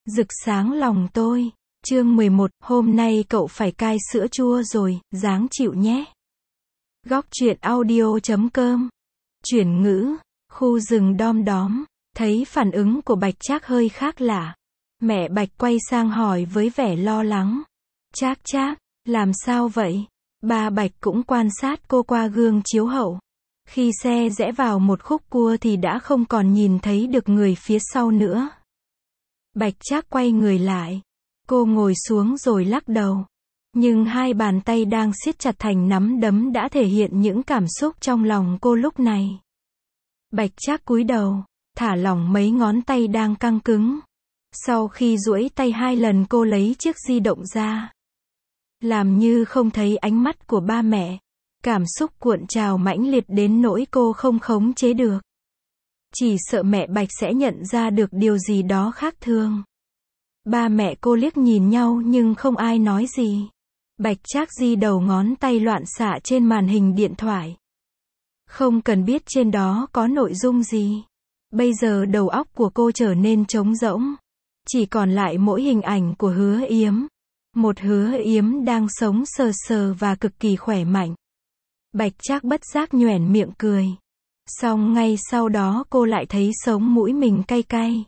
rực sáng lòng tôi. Chương 11, hôm nay cậu phải cai sữa chua rồi, ráng chịu nhé. Góc truyện audio.com. Chuyển ngữ, khu rừng đom đóm, thấy phản ứng của Bạch Trác hơi khác lạ. Mẹ Bạch quay sang hỏi với vẻ lo lắng. Trác, làm sao vậy? Ba Bạch cũng quan sát cô qua gương chiếu hậu. Khi xe rẽ vào một khúc cua thì đã không còn nhìn thấy được người phía sau nữa. Bạch Trác quay người lại. Cô ngồi xuống rồi lắc đầu. Nhưng hai bàn tay đang siết chặt thành nắm đấm đã thể hiện những cảm xúc trong lòng cô lúc này. Bạch Trác cúi đầu, thả lỏng mấy ngón tay đang căng cứng. Sau khi duỗi tay 2 lần cô lấy chiếc di động ra. Làm như không thấy ánh mắt của ba mẹ. Cảm xúc cuộn trào mãnh liệt đến nỗi cô không khống chế được. Chỉ sợ mẹ Bạch sẽ nhận ra được điều gì đó khác thường. Ba mẹ cô liếc nhìn nhau nhưng không ai nói gì. Bạch Trác di đầu ngón tay loạn xạ trên màn hình điện thoại. Không cần biết trên đó có nội dung gì. Bây giờ đầu óc của cô trở nên trống rỗng. Chỉ còn lại mỗi hình ảnh của Hứa Yếm. Một Hứa Yếm đang sống sờ sờ và cực kỳ khỏe mạnh. Bạch Trác bất giác nhoẻn miệng cười. Xong ngay sau đó cô lại thấy sống mũi mình cay cay.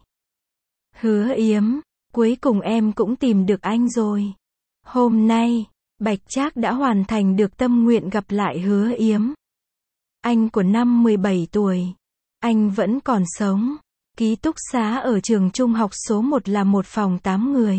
Hứa Yếm, cuối cùng em cũng tìm được anh rồi. Hôm nay, Bạch Trác đã hoàn thành được tâm nguyện gặp lại Hứa Yếm. Anh của năm 17 tuổi. Anh vẫn còn sống. Ký túc xá ở trường trung học số 1 là một phòng 8 người.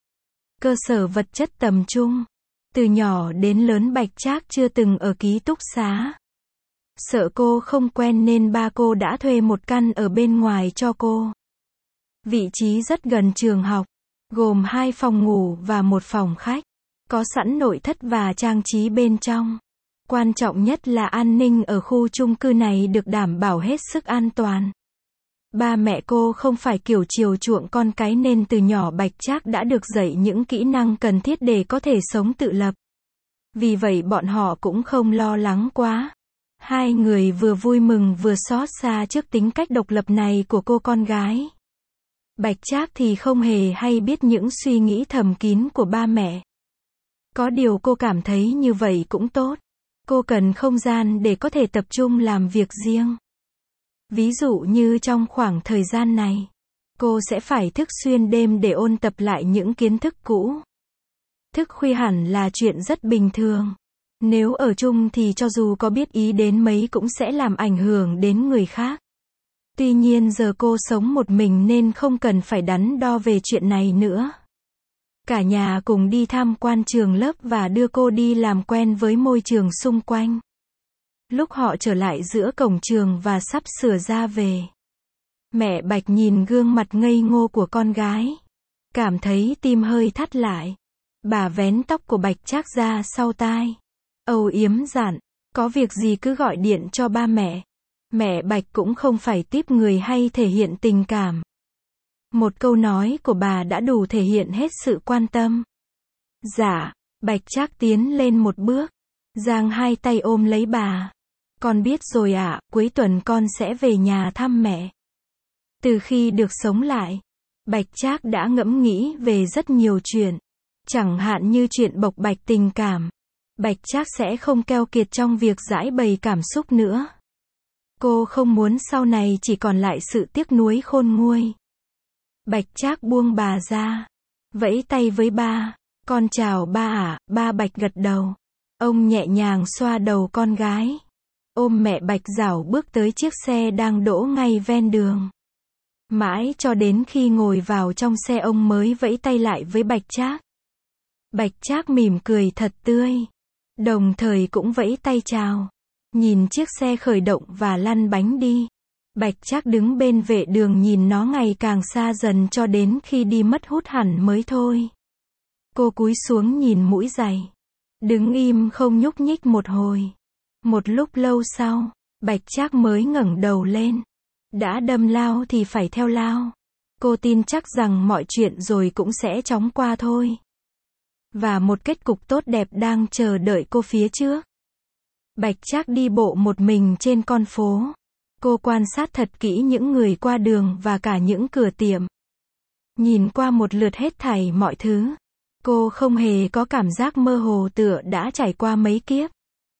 Cơ sở vật chất tầm trung. Từ nhỏ đến lớn Bạch Trác chưa từng ở ký túc xá. Sợ cô không quen nên ba cô đã thuê một căn ở bên ngoài cho cô. Vị trí rất gần trường học, gồm 2 phòng ngủ và 1 phòng khách. Có sẵn nội thất và trang trí bên trong. Quan trọng nhất là an ninh ở khu chung cư này được đảm bảo hết sức an toàn. Ba mẹ cô không phải kiểu chiều chuộng con cái nên từ nhỏ Bạch Trác đã được dạy những kỹ năng cần thiết để có thể sống tự lập. Vì vậy bọn họ cũng không lo lắng quá. Hai người vừa vui mừng vừa xót xa trước tính cách độc lập này của cô con gái. Bạch Trác thì không hề hay biết những suy nghĩ thầm kín của ba mẹ. Có điều cô cảm thấy như vậy cũng tốt. Cô cần không gian để có thể tập trung làm việc riêng. Ví dụ như trong khoảng thời gian này, cô sẽ phải thức xuyên đêm để ôn tập lại những kiến thức cũ. Thức khuya hẳn là chuyện rất bình thường. Nếu ở chung thì cho dù có biết ý đến mấy cũng sẽ làm ảnh hưởng đến người khác. Tuy nhiên giờ cô sống một mình nên không cần phải đắn đo về chuyện này nữa. Cả nhà cùng đi tham quan trường lớp và đưa cô đi làm quen với môi trường xung quanh. Lúc họ trở lại giữa cổng trường và sắp sửa ra về. Mẹ Bạch nhìn gương mặt ngây ngô của con gái. Cảm thấy tim hơi thắt lại. Bà vén tóc của Bạch Trác ra sau tai. Âu yếm dặn, có việc gì cứ gọi điện cho ba mẹ. Mẹ Bạch cũng không phải típ người hay thể hiện tình cảm. Một câu nói của bà đã đủ thể hiện hết sự quan tâm. Dạ, Bạch Trác tiến lên một bước. Giang 2 tay ôm lấy bà. Con biết rồi ạ, cuối tuần con sẽ về nhà thăm mẹ. Từ khi được sống lại, Bạch Trác đã ngẫm nghĩ về rất nhiều chuyện. Chẳng hạn như chuyện bộc bạch tình cảm. Bạch Trác sẽ không keo kiệt trong việc giải bày cảm xúc nữa. Cô không muốn sau này chỉ còn lại sự tiếc nuối khôn nguôi. Bạch Trác buông bà ra. Vẫy tay với ba. Con chào ba ạ, ba Bạch gật đầu. Ông nhẹ nhàng xoa đầu con gái. Ôm mẹ Bạch rảo bước tới chiếc xe đang đỗ ngay ven đường. Mãi cho đến khi ngồi vào trong xe ông mới vẫy tay lại với Bạch Trác. Bạch Trác mỉm cười thật tươi. Đồng thời cũng vẫy tay chào. Nhìn chiếc xe khởi động và lăn bánh đi. Bạch Trác đứng bên vệ đường nhìn nó ngày càng xa dần cho đến khi đi mất hút hẳn mới thôi. Cô cúi xuống nhìn mũi giày. Đứng im không nhúc nhích một hồi. Một lúc lâu sau, Bạch Trác mới ngẩng đầu lên. Đã đâm lao thì phải theo lao. Cô tin chắc rằng mọi chuyện rồi cũng sẽ chóng qua thôi. Và một kết cục tốt đẹp đang chờ đợi cô phía trước. Bạch Trác đi bộ một mình trên con phố. Cô quan sát thật kỹ những người qua đường và cả những cửa tiệm. Nhìn qua một lượt hết thảy mọi thứ, cô không hề có cảm giác mơ hồ tựa đã trải qua mấy kiếp.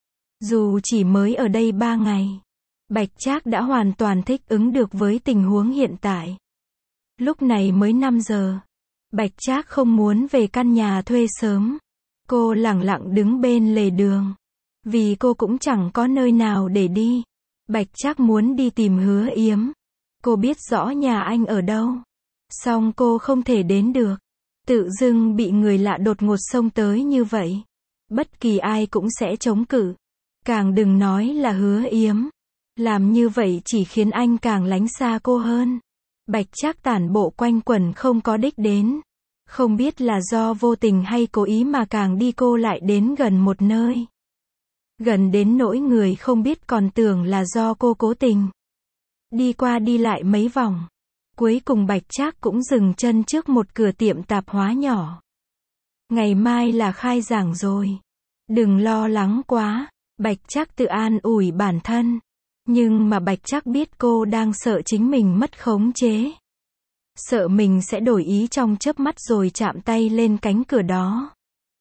Dù chỉ mới ở đây 3 ngày, Bạch Trác đã hoàn toàn thích ứng được với tình huống hiện tại. Lúc này mới 5 giờ. Bạch Trác không muốn về căn nhà thuê sớm. Cô lẳng lặng đứng bên lề đường. Vì cô cũng chẳng có nơi nào để đi. Bạch Trác muốn đi tìm Hứa Yếm. Cô biết rõ nhà anh ở đâu. Song cô không thể đến được. Tự dưng bị người lạ đột ngột xông tới như vậy. Bất kỳ ai cũng sẽ chống cự. Càng đừng nói là Hứa Yếm. Làm như vậy chỉ khiến anh càng lánh xa cô hơn. Bạch Trác tản bộ quanh quẩn không có đích đến. Không biết là do vô tình hay cố ý mà càng đi cô lại đến gần một nơi. Gần đến nỗi người không biết còn tưởng là do cô cố tình. Đi qua đi lại mấy vòng. Cuối cùng Bạch Trác cũng dừng chân trước một cửa tiệm tạp hóa nhỏ. Ngày mai là khai giảng rồi. Đừng lo lắng quá. Bạch Trác tự an ủi bản thân. Nhưng mà Bạch Trác biết cô đang sợ chính mình mất khống chế. Sợ mình sẽ đổi ý trong chớp mắt rồi chạm tay lên cánh cửa đó.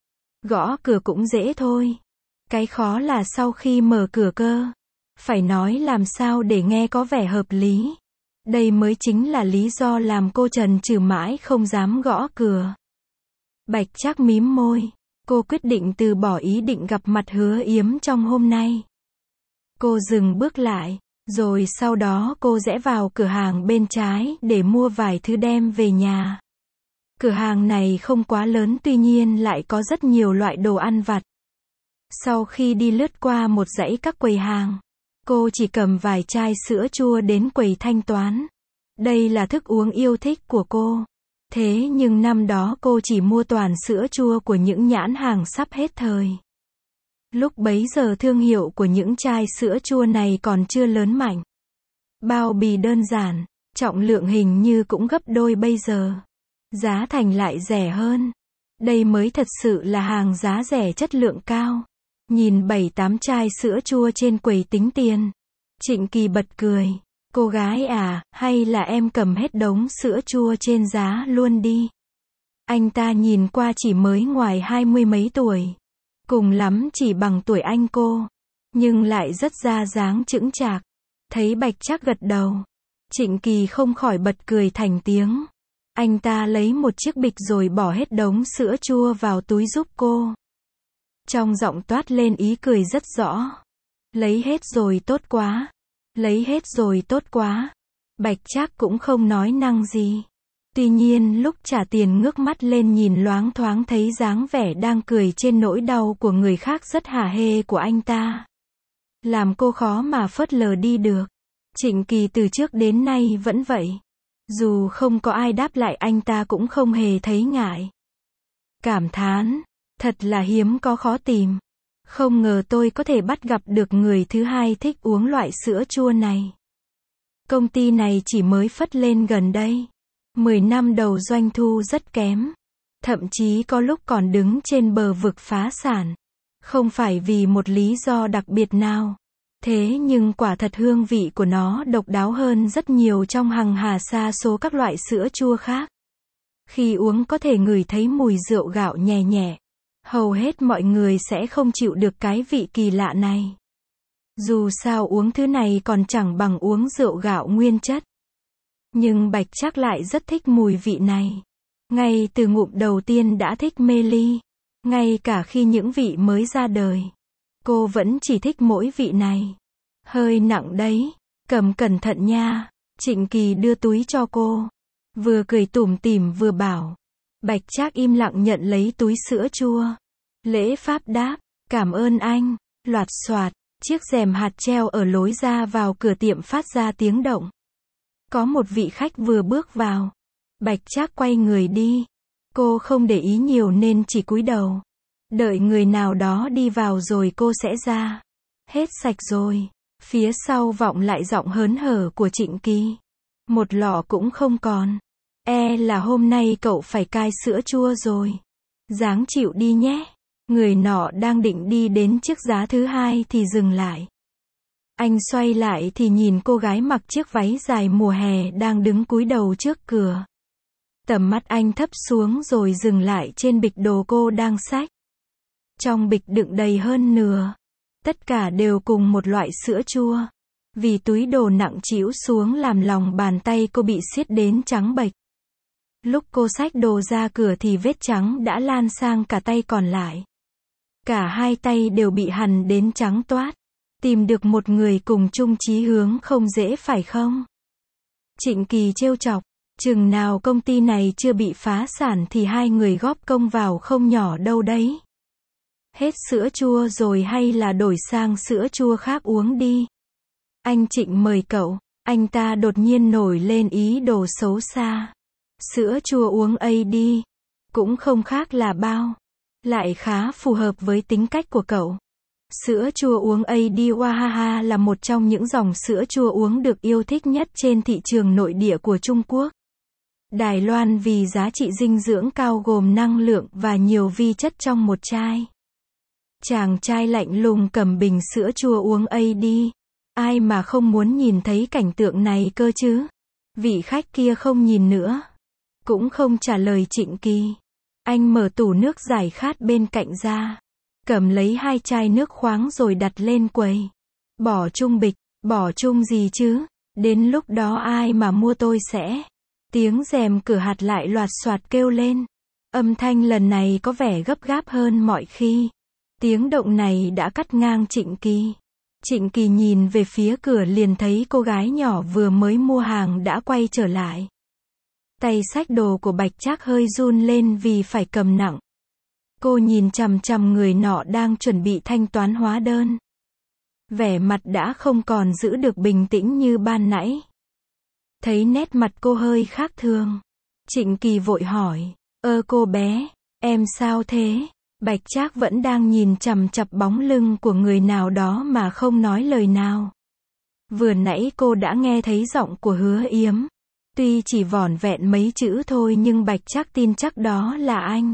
Gõ cửa cũng dễ thôi. Cái khó là sau khi mở cửa cơ. Phải nói làm sao để nghe có vẻ hợp lý. Đây mới chính là lý do làm cô chần chừ mãi không dám gõ cửa. Bạch Trác mím môi. Cô quyết định từ bỏ ý định gặp mặt Hứa Yếm trong hôm nay. Cô dừng bước lại, rồi sau đó cô rẽ vào cửa hàng bên trái để mua vài thứ đem về nhà. Cửa hàng này không quá lớn tuy nhiên lại có rất nhiều loại đồ ăn vặt. Sau khi đi lướt qua một dãy các quầy hàng, cô chỉ cầm vài chai sữa chua đến quầy thanh toán. Đây là thức uống yêu thích của cô. Thế nhưng năm đó cô chỉ mua toàn sữa chua của những nhãn hàng sắp hết thời. Lúc bấy giờ thương hiệu của những chai sữa chua này còn chưa lớn mạnh. Bao bì đơn giản, trọng lượng hình như cũng gấp đôi bây giờ. Giá thành lại rẻ hơn. Đây mới thật sự là hàng giá rẻ chất lượng cao. Nhìn 7-8 chai sữa chua trên quầy tính tiền. Trịnh Kỳ bật cười. Cô gái à, hay là em cầm hết đống sữa chua trên giá luôn đi. Anh ta nhìn qua chỉ mới ngoài 20 mấy tuổi. Cùng lắm chỉ bằng tuổi anh cô. Nhưng lại rất ra dáng chững chạc. Thấy Bạch Trác gật đầu. Trịnh Kỳ không khỏi bật cười thành tiếng. Anh ta lấy một chiếc bịch rồi bỏ hết đống sữa chua vào túi giúp cô. Trong giọng toát lên ý cười rất rõ. Lấy hết rồi tốt quá. Lấy hết rồi tốt quá. Bạch Trác cũng không nói năng gì. Tuy nhiên lúc trả tiền ngước mắt lên nhìn loáng thoáng thấy dáng vẻ đang cười trên nỗi đau của người khác rất hả hê của anh ta. Làm cô khó mà phớt lờ đi được. Trịnh Kỳ từ trước đến nay vẫn vậy. Dù không có ai đáp lại anh ta cũng không hề thấy ngại. Cảm thán, thật là hiếm có khó tìm. Không ngờ tôi có thể bắt gặp được người thứ hai thích uống loại sữa chua này. Công ty này chỉ mới phất lên gần đây. 10 năm đầu doanh thu rất kém. Thậm chí có lúc còn đứng trên bờ vực phá sản. Không phải vì một lý do đặc biệt nào. Thế nhưng quả thật hương vị của nó độc đáo hơn rất nhiều trong hàng hà sa số các loại sữa chua khác. Khi uống có thể ngửi thấy mùi rượu gạo nhẹ nhẹ. Hầu hết mọi người sẽ không chịu được cái vị kỳ lạ này. Dù sao uống thứ này còn chẳng bằng uống rượu gạo nguyên chất. Nhưng Bạch Trác lại rất thích mùi vị này. Ngay từ ngụm đầu tiên đã thích mê ly. Ngay cả khi những vị mới ra đời. Cô vẫn chỉ thích mỗi vị này. Hơi nặng đấy. Cầm cẩn thận nha. Trịnh Kỳ đưa túi cho cô. Vừa cười tủm tỉm vừa bảo. Bạch Trác im lặng nhận lấy túi sữa chua. Lễ phép đáp. Cảm ơn anh. Loạt xoạt. Chiếc rèm hạt treo ở lối ra vào cửa tiệm phát ra tiếng động. Có một vị khách vừa bước vào. Bạch Trác quay người đi. Cô không để ý nhiều nên chỉ cúi đầu. Đợi người nào đó đi vào rồi cô sẽ ra. Hết sạch rồi. Phía sau vọng lại giọng hớn hở của Trịnh Kỳ. Một lọ cũng không còn. E là hôm nay cậu phải cai sữa chua rồi. Ráng chịu đi nhé. Người nọ đang định đi đến chiếc giá thứ hai thì dừng lại. Anh xoay lại thì nhìn cô gái mặc chiếc váy dài mùa hè đang đứng cúi đầu trước cửa. Tầm mắt anh thấp xuống rồi dừng lại trên bịch đồ cô đang xách. Trong bịch đựng đầy hơn nửa. Tất cả đều cùng một loại sữa chua. Vì túi đồ nặng trĩu xuống làm lòng bàn tay cô bị siết đến trắng bệch. Lúc cô xách đồ ra cửa thì vết trắng đã lan sang cả tay còn lại. Cả hai tay đều bị hằn đến trắng toát. Tìm được một người cùng chung chí hướng không dễ phải không? Trịnh Kỳ trêu chọc. Chừng nào công ty này chưa bị phá sản thì hai người góp công vào không nhỏ đâu đấy. Hết sữa chua rồi hay là đổi sang sữa chua khác uống đi. Anh Trịnh mời cậu. Anh ta đột nhiên nổi lên ý đồ xấu xa. Sữa chua uống ấy đi. Cũng không khác là bao. Lại khá phù hợp với tính cách của cậu. Sữa chua uống AD Wahaha là một trong những dòng sữa chua uống được yêu thích nhất trên thị trường nội địa của Trung Quốc. Đài Loan vì giá trị dinh dưỡng cao gồm năng lượng và nhiều vi chất trong một chai. Chàng trai lạnh lùng cầm bình sữa chua uống AD. Ai mà không muốn nhìn thấy cảnh tượng này cơ chứ? Vị khách kia không nhìn nữa. Cũng không trả lời Trịnh Kỳ. Anh mở tủ nước giải khát bên cạnh ra. Cầm lấy 2 chai nước khoáng rồi đặt lên quầy. Bỏ chung bịch. Bỏ chung gì chứ? Đến lúc đó ai mà mua tôi sẽ. Tiếng rèm cửa hạt lại loạt soạt kêu lên. Âm thanh lần này có vẻ gấp gáp hơn mọi khi. Tiếng động này đã cắt ngang Trịnh Kỳ. Trịnh Kỳ nhìn về phía cửa liền thấy cô gái nhỏ vừa mới mua hàng đã quay trở lại. Tay xách đồ của Bạch Trác hơi run lên vì phải cầm nặng. Cô nhìn chằm chằm người nọ đang chuẩn bị thanh toán hóa đơn. Vẻ mặt đã không còn giữ được bình tĩnh như ban nãy. Thấy nét mặt cô hơi khác thường. Trịnh Kỳ vội hỏi. Cô bé, em sao thế? Bạch Trác vẫn đang nhìn chằm chằm bóng lưng của người nào đó mà không nói lời nào. Vừa nãy cô đã nghe thấy giọng của Hứa Yếm. Tuy chỉ vỏn vẹn mấy chữ thôi nhưng Bạch Trác tin chắc đó là anh.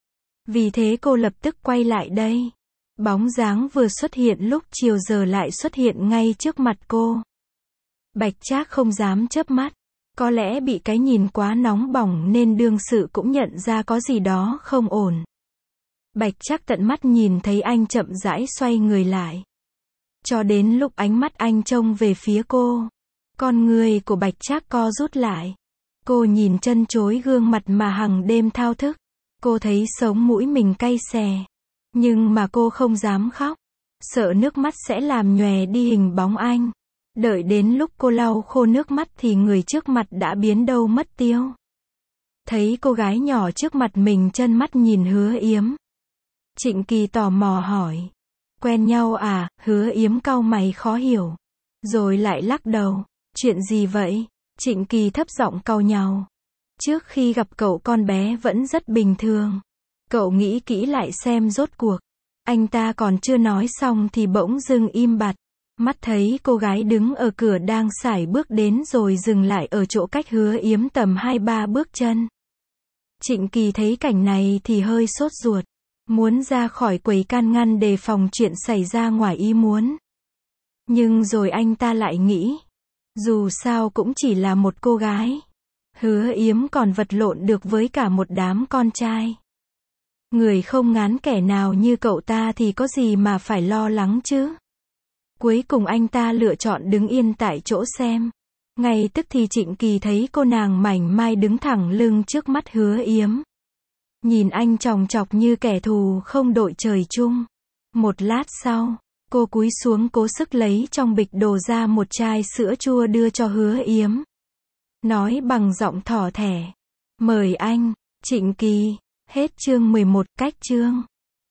Vì thế cô lập tức quay lại đây. Bóng dáng vừa xuất hiện lúc chiều giờ lại xuất hiện ngay trước mặt cô. Bạch Trác không dám chớp mắt. Có lẽ bị cái nhìn quá nóng bỏng nên đương sự cũng nhận ra có gì đó không ổn. Bạch Trác tận mắt nhìn thấy anh chậm rãi xoay người lại. Cho đến lúc ánh mắt anh trông về phía cô. Con người của Bạch Trác co rút lại. Cô nhìn chân chối gương mặt mà hằng đêm thao thức. Cô thấy sống mũi mình cay xè. Nhưng mà cô không dám khóc. Sợ nước mắt sẽ làm nhòe đi hình bóng anh. Đợi đến lúc cô lau khô nước mắt thì người trước mặt đã biến đâu mất tiêu. Thấy cô gái nhỏ trước mặt mình chân mắt nhìn Hứa Yếm. Trịnh Kỳ tò mò hỏi. Quen nhau à? Hứa Yếm cau mày khó hiểu. Rồi lại lắc đầu. Chuyện gì vậy? Trịnh Kỳ thấp giọng cau nhàu. Trước khi gặp cậu con bé vẫn rất bình thường. Cậu nghĩ kỹ lại xem rốt cuộc. Anh ta còn chưa nói xong thì bỗng dưng im bặt. Mắt thấy cô gái đứng ở cửa đang sải bước đến rồi dừng lại ở chỗ cách Hứa Yếm tầm 2-3 bước chân. Trịnh Kỳ thấy cảnh này thì hơi sốt ruột. Muốn ra khỏi quầy can ngăn đề phòng chuyện xảy ra ngoài ý muốn. Nhưng rồi anh ta lại nghĩ. Dù sao cũng chỉ là một cô gái. Hứa Yếm còn vật lộn được với cả một đám con trai. Người không ngán kẻ nào như cậu ta thì có gì mà phải lo lắng chứ. Cuối cùng anh ta lựa chọn đứng yên tại chỗ xem. Ngay tức thì Trịnh Kỳ thấy cô nàng mảnh mai đứng thẳng lưng trước mắt Hứa Yếm. Nhìn anh chòng chọc như kẻ thù không đội trời chung. Một lát sau, cô cúi xuống cố sức lấy trong bịch đồ ra một chai sữa chua đưa cho Hứa Yếm. Nói bằng giọng thỏ thẻ. Mời anh, Trịnh Kỳ. Hết chương 11, cách chương.